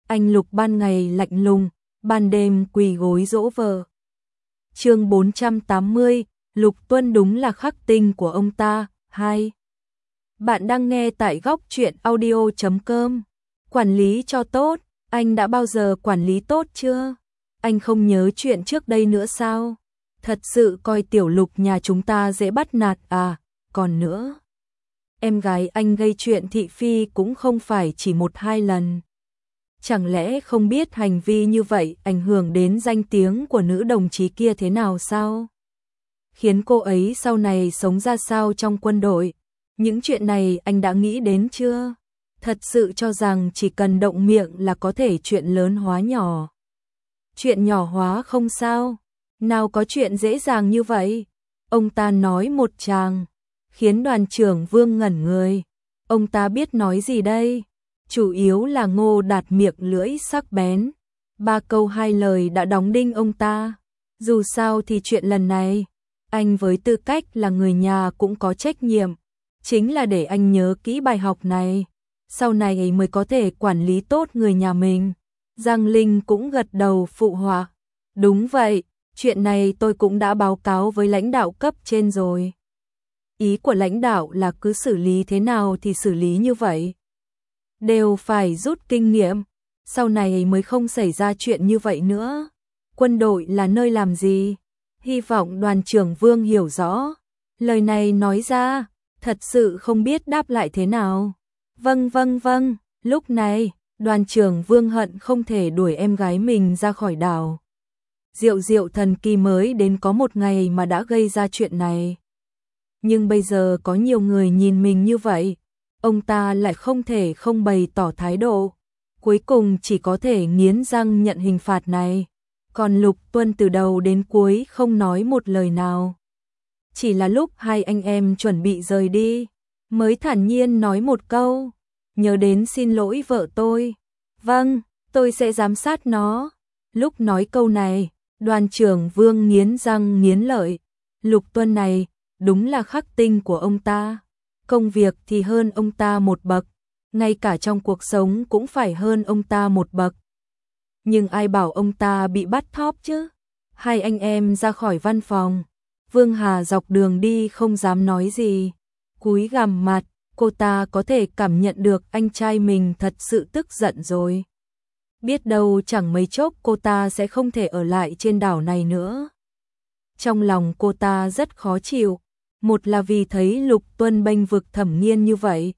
Anh Lục ban ngày lạnh lùng, ban đêm quỳ gối dỗ vợ. Chương 480, Lục Tuân đúng là khắc tinh của ông ta. 2. Bạn đang nghe tại góc truyện audio.com. Quản lý cho tốt, anh đã bao giờ quản lý tốt chưa? Anh không nhớ chuyện trước đây nữa sao? Thật sự coi tiểu Lục nhà chúng ta dễ bắt nạt à? Còn nữa, em gái anh gây chuyện thị phi cũng không phải chỉ 1-2 lần. Chẳng lẽ không biết hành vi như vậy ảnh hưởng đến danh tiếng của nữ đồng chí kia thế nào sao? Khiến cô ấy sau này sống ra sao trong quân đội? Những chuyện này anh đã nghĩ đến chưa? Thật sự cho rằng chỉ cần động miệng là có thể chuyện lớn hóa nhỏ. Chuyện nhỏ hóa không sao? Nào có chuyện dễ dàng như vậy? Ông ta nói một tràng, khiến đoàn trưởng Vương ngẩn người. Ông ta biết nói gì đây? Chủ yếu là Ngô Đạt miệng lưỡi sắc bén. 3 câu 2 lời đã đóng đinh ông ta. Dù sao thì chuyện lần này, anh với tư cách là người nhà cũng có trách nhiệm. Chính là để anh nhớ kỹ bài học này. Sau này mới có thể quản lý tốt người nhà mình. Giang Linh cũng gật đầu phụ họa. Đúng vậy, chuyện này tôi cũng đã báo cáo với lãnh đạo cấp trên rồi. Ý của lãnh đạo là cứ xử lý thế nào thì xử lý như vậy. Đều phải rút kinh nghiệm, sau này mới không xảy ra chuyện như vậy nữa. Quân đội là nơi làm gì? Hy vọng đoàn trưởng Vương hiểu rõ. Lời này nói ra, thật sự không biết đáp lại thế nào. Vâng. Lúc này, đoàn trưởng Vương hận không thể đuổi em gái mình ra khỏi đảo. Diệu thần kỳ mới đến có 1 ngày mà đã gây ra chuyện này. Nhưng bây giờ có nhiều người nhìn mình như vậy, ông ta lại không thể không bày tỏ thái độ. Cuối cùng chỉ có thể nghiến răng nhận hình phạt này. Còn Lục Tuân từ đầu đến cuối không nói một lời nào. Chỉ là lúc hai anh em chuẩn bị rời đi, mới thản nhiên nói một câu. Nhớ đến xin lỗi vợ tôi. Vâng, tôi sẽ giám sát nó. Lúc nói câu này, đoàn trưởng Vương nghiến răng nghiến lợi. Lục Tuân này, đúng là khắc tinh của ông ta. Công việc thì hơn ông ta một bậc, ngay cả trong cuộc sống cũng phải hơn ông ta một bậc. Nhưng ai bảo ông ta bị bắt thóp chứ? Hai anh em ra khỏi văn phòng, Vương Hà dọc đường đi không dám nói gì. Cúi gằm mặt, cô ta có thể cảm nhận được anh trai mình thật sự tức giận rồi. Biết đâu chẳng mấy chốc cô ta sẽ không thể ở lại trên đảo này nữa. Trong lòng cô ta rất khó chịu. Một là vì thấy Lục Tuân bênh vực Thẩm Nghiên như vậy.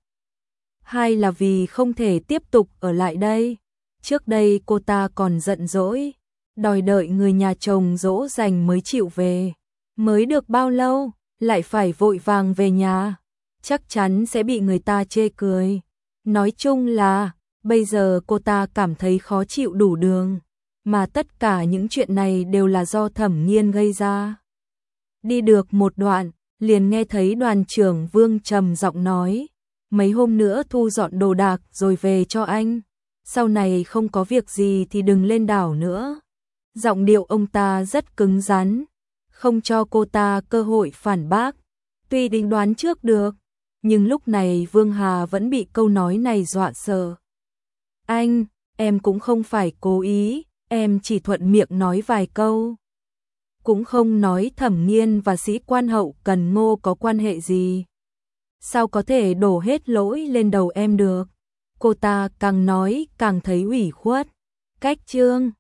2 là vì không thể tiếp tục ở lại đây. Trước đây cô ta còn giận dỗi, đòi đợi người nhà chồng dỗ dành mới chịu về. Mới được bao lâu, lại phải vội vàng về nhà. Chắc chắn sẽ bị người ta chê cười. Nói chung là, bây giờ cô ta cảm thấy khó chịu đủ đường. Mà tất cả những chuyện này đều là do Thẩm Nghiên gây ra. Đi được một đoạn, liền nghe thấy đoàn trưởng Vương trầm giọng nói, mấy hôm nữa thu dọn đồ đạc rồi về cho anh. Sau này không có việc gì thì đừng lên đảo nữa. Giọng điệu ông ta rất cứng rắn, không cho cô ta cơ hội phản bác. Tuy định đoán trước được, nhưng lúc này Vương Hà vẫn bị câu nói này dọa sợ. Anh, em cũng không phải cố ý, em chỉ thuận miệng nói vài câu. Cũng không nói Thẩm Nghiên và sĩ quan hậu Cần Ngô có quan hệ gì. Sao có thể đổ hết lỗi lên đầu em được? Cô ta càng nói càng thấy ủy khuất. Cách chương